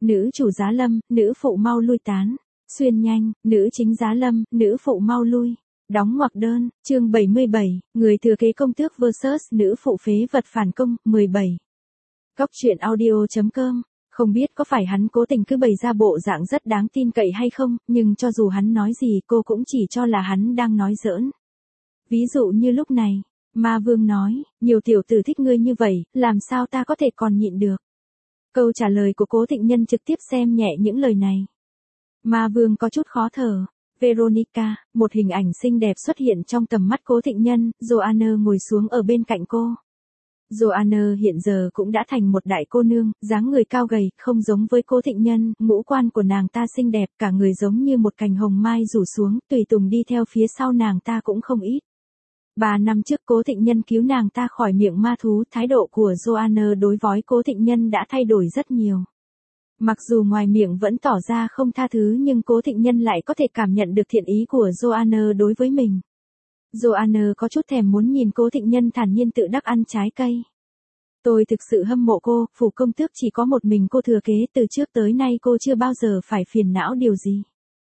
nữ chủ giá lâm, nữ phụ mau lui tán. Xuyên nhanh, nữ chính giá lâm, nữ phụ mau lui. Đóng ngoặc đơn, chương 77, người thừa kế công tước vs nữ phụ phế vật phản công, 17. Góc truyện audio.com. Không biết có phải hắn cố tình cứ bày ra bộ dạng rất đáng tin cậy hay không, nhưng cho dù hắn nói gì cô cũng chỉ cho là hắn đang nói giỡn. Ví dụ như lúc này, Ma Vương nói, nhiều tiểu tử thích ngươi như vậy, làm sao ta có thể còn nhịn được. Câu trả lời của Cố Thịnh Nhân trực tiếp xem nhẹ những lời này. Ma Vương có chút khó thở. Veronica, một hình ảnh xinh đẹp xuất hiện trong tầm mắt Cố Thịnh Nhân, Joanna ngồi xuống ở bên cạnh cô. Joanna hiện giờ cũng đã thành một đại cô nương, dáng người cao gầy, không giống với Cố Thịnh Nhân, ngũ quan của nàng ta xinh đẹp, cả người giống như một cành hồng mai rủ xuống, tùy tùng đi theo phía sau nàng ta cũng không ít. 3 năm trước Cố Thịnh Nhân cứu nàng ta khỏi miệng ma thú, thái độ của Joanna đối với Cố Thịnh Nhân đã thay đổi rất nhiều. Mặc dù ngoài miệng vẫn tỏ ra không tha thứ nhưng Cố Thịnh Nhân lại có thể cảm nhận được thiện ý của Joanna đối với mình. Joanna có chút thèm muốn nhìn Cố Thịnh Nhân thản nhiên tự đắc ăn trái cây. Tôi thực sự hâm mộ cô, phủ công tước chỉ có một mình cô thừa kế, từ trước tới nay cô chưa bao giờ phải phiền não điều gì.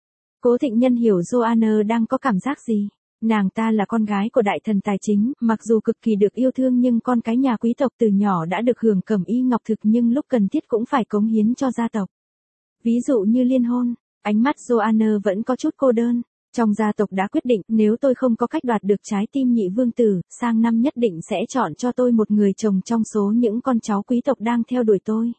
Cố Thịnh Nhân hiểu Joanna đang có cảm giác gì. Nàng ta là con gái của đại thần tài chính, mặc dù cực kỳ được yêu thương nhưng con cái nhà quý tộc từ nhỏ đã được hưởng cẩm y ngọc thực nhưng lúc cần thiết cũng phải cống hiến cho gia tộc. Ví dụ như liên hôn, ánh mắt Joanna vẫn có chút cô đơn. Trong gia tộc đã quyết định nếu tôi không có cách đoạt được trái tim nhị vương tử, sang năm nhất định sẽ chọn cho tôi một người chồng trong số những con cháu quý tộc đang theo đuổi tôi.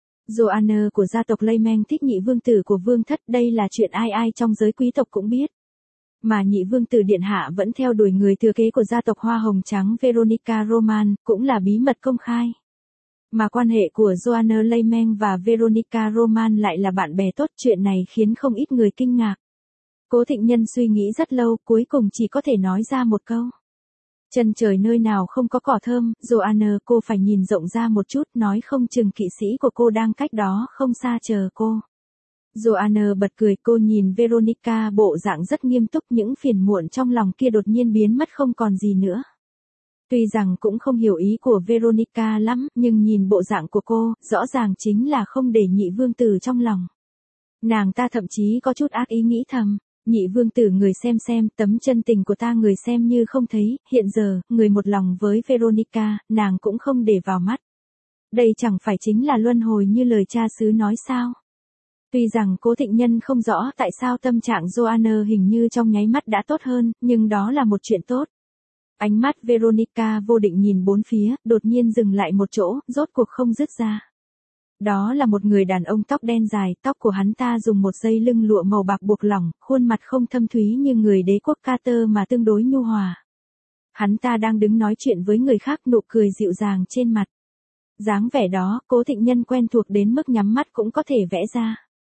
Joanna của gia tộc Lehman thích nhị vương tử của vương thất, đây là chuyện ai ai trong giới quý tộc cũng biết. Mà nhị vương tử điện hạ vẫn theo đuổi người thừa kế của gia tộc Hoa Hồng Trắng Veronica Roman, cũng là bí mật công khai. Mà quan hệ của Joanna Lehman và Veronica Roman lại là bạn bè tốt, chuyện này khiến không ít người kinh ngạc. Cố Thịnh Nhân suy nghĩ rất lâu, cuối cùng chỉ có thể nói ra một câu. Chân trời nơi nào không có cỏ thơm, Joanna cô phải nhìn rộng ra một chút, nói không chừng kỵ sĩ của cô đang cách đó không xa chờ cô. Joanna bật cười, cô nhìn Veronica bộ dạng rất nghiêm túc, những phiền muộn trong lòng kia đột nhiên biến mất không còn gì nữa. Tuy rằng cũng không hiểu ý của Veronica lắm, nhưng nhìn bộ dạng của cô, rõ ràng chính là không để nhị vương tử trong lòng. Nàng ta thậm chí có chút ác ý nghĩ thầm, nhị vương tử người xem tấm chân tình của ta người xem như không thấy, hiện giờ, người một lòng với Veronica, nàng cũng không để vào mắt. Đây chẳng phải chính là luân hồi như lời cha xứ nói sao? Tuy rằng Cố Thịnh Nhân không rõ tại sao tâm trạng Joanna hình như trong nháy mắt đã tốt hơn, nhưng đó là một chuyện tốt. Ánh mắt Veronica vô định nhìn bốn phía, đột nhiên dừng lại một chỗ, rốt cuộc không dứt ra. Đó là một người đàn ông tóc đen dài, tóc của hắn ta dùng một dây lưng lụa màu bạc buộc lỏng, khuôn mặt không thâm thúy như người đế quốc Carter mà tương đối nhu hòa. Hắn ta đang đứng nói chuyện với người khác, nụ cười dịu dàng trên mặt. Dáng vẻ đó, Cố Thịnh Nhân quen thuộc đến mức nhắm mắt cũng có thể vẽ ra.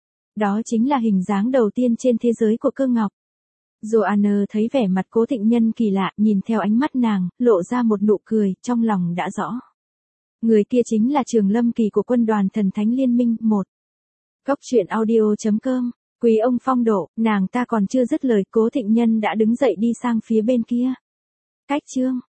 Đó chính là hình dáng đầu tiên trên thế giới của Cơ Ngọc. Joanna thấy vẻ mặt Cố Thịnh Nhân kỳ lạ, nhìn theo ánh mắt nàng, lộ ra một nụ cười, trong lòng đã rõ. Người kia chính là Trường Lâm Kỳ của quân đoàn Thần Thánh Liên Minh, 1. Góc truyện audio.com. Quý ông phong độ, nàng ta còn chưa dứt lời, Cố Thịnh Nhân đã đứng dậy đi sang phía bên kia. Cách chương.